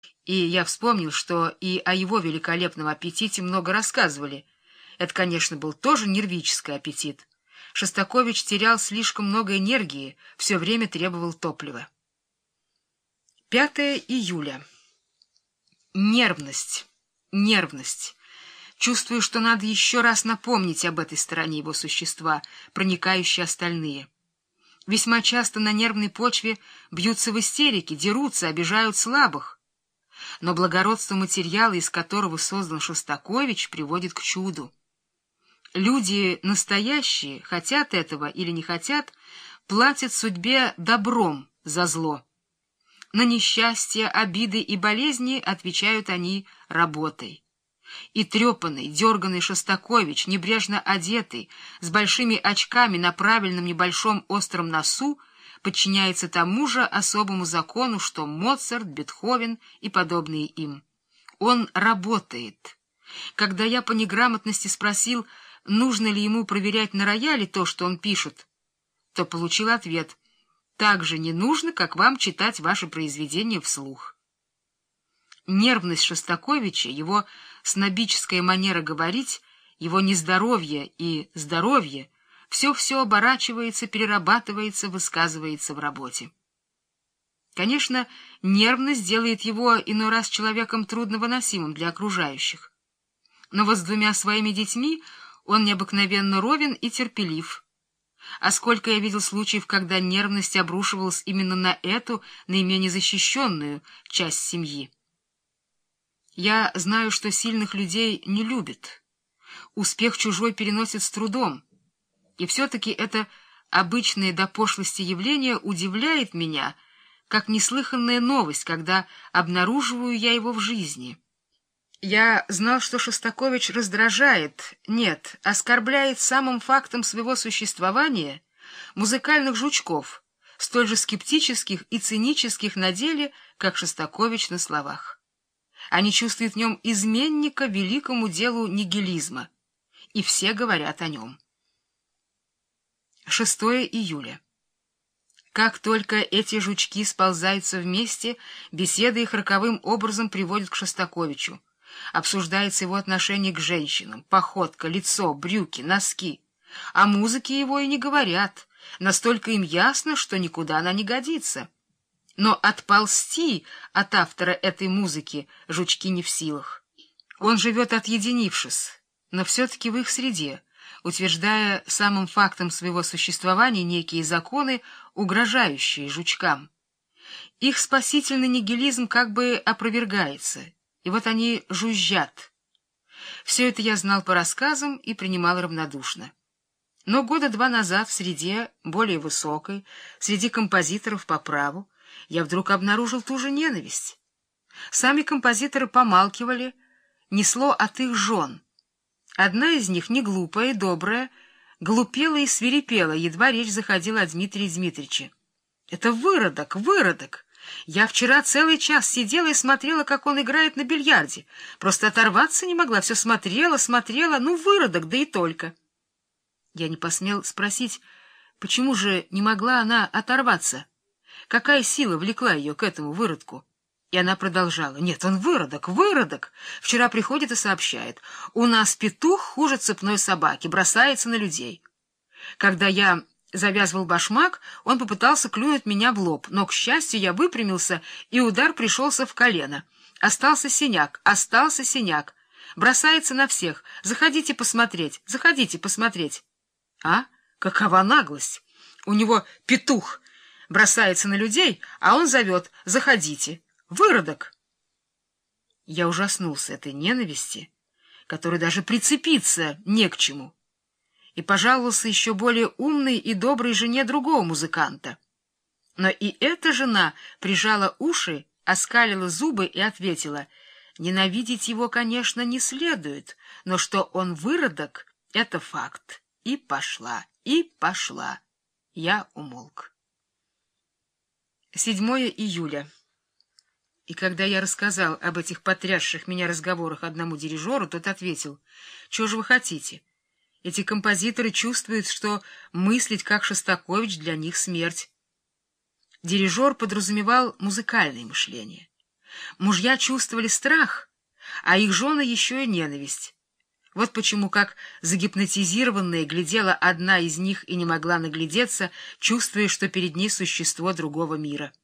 И я вспомнил, что и о его великолепном аппетите много рассказывали. Это, конечно, был тоже нервический аппетит. Шостакович терял слишком много энергии, все время требовал топлива. 5 июля. Нервность. Нервность. Чувствую, что надо еще раз напомнить об этой стороне его существа, проникающей остальные. Весьма часто на нервной почве бьются в истерике, дерутся, обижают слабых. Но благородство материала, из которого создан Шостакович, приводит к чуду. Люди настоящие, хотят этого или не хотят, платят судьбе добром за зло. На несчастья, обиды и болезни отвечают они работой. И трепанный, дерганный Шостакович, небрежно одетый, с большими очками на правильном небольшом остром носу, подчиняется тому же особому закону, что Моцарт, Бетховен и подобные им. Он работает. Когда я по неграмотности спросил, нужно ли ему проверять на рояле то, что он пишет, то получил ответ: так же не нужно, как вам читать ваши произведения вслух. Нервность Шостаковича, его снобическая манера говорить, его нездоровье и здоровье — все оборачивается, перерабатывается, высказывается в работе. Конечно, нервность делает его иной раз человеком трудновыносимым для окружающих. Но вот с двумя своими детьми он необыкновенно ровен и терпелив. А сколько я видел случаев, когда нервность обрушивалась именно на эту наименее защищенную часть семьи. Я знаю, что сильных людей не любят. Успех чужой переносит с трудом. И все-таки это обычное до пошлости явление удивляет меня, как неслыханная новость, когда обнаруживаю я его в жизни. Я знал, что Шостакович раздражает, нет, оскорбляет самым фактом своего существования музыкальных жучков, столь же скептических и цинических на деле, как Шостакович на словах. Они чувствуют в нем изменника великому делу нигилизма, и все говорят о нем. 6 июля. Как только эти жучки сползаются вместе, беседа их роковым образом приводит к Шостаковичу. Обсуждается его отношение к женщинам, походка, лицо, брюки, носки. О музыке его и не говорят, настолько им ясно, что никуда она не годится. Но отползти от автора этой музыки жучки не в силах. Он живет отъединившись, но все-таки в их среде, утверждая самым фактом своего существования некие законы, угрожающие жучкам. Их спасительный нигилизм как бы опровергается, и вот они жужжат. Все это я знал по рассказам и принимал равнодушно. Но года 2 назад в среде более высокой, среди композиторов по праву, я вдруг обнаружил ту же ненависть. Сами композиторы помалкивали, несло от их жен. Одна из них, не глупая и добрая, глупела и свирепела, едва речь заходила о Дмитрии Дмитриевиче. «Это выродок, выродок! Я вчера целый час сидела и смотрела, как он играет на бильярде. Просто оторваться не могла, все смотрела, ну, выродок, да и только». Я не посмел спросить, почему же не могла она оторваться, какая сила влекла ее к этому выродку. И она продолжала: «Нет, он выродок, выродок! Вчера приходит и сообщает: у нас петух хуже цепной собаки, бросается на людей. Когда я завязывал башмак, он попытался клюнуть меня в лоб, но, к счастью, я выпрямился, и удар пришелся в колено. Остался синяк. Бросается на всех. Заходите посмотреть, заходите посмотреть». А? Какова наглость! У него петух бросается на людей, а он зовет: «Заходите». Выродок! Я ужаснулся этой ненависти, которой даже прицепиться не к чему, и пожаловался еще более умной и доброй жене другого музыканта. Но и эта жена прижала уши, оскалила зубы и ответила: «Ненавидеть его, конечно, не следует, но что он выродок — это факт». И пошла. Я умолк. 7 июля. И когда я рассказал об этих потрясших меня разговорах одному дирижеру, тот ответил: «Чего же вы хотите? Эти композиторы чувствуют, что мыслить как Шостакович для них смерть». Дирижер подразумевал музыкальное мышление. Мужья чувствовали страх, а их жены еще и ненависть. Вот почему, как загипнотизированная, глядела одна из них и не могла наглядеться, чувствуя, что перед ней существо другого мира.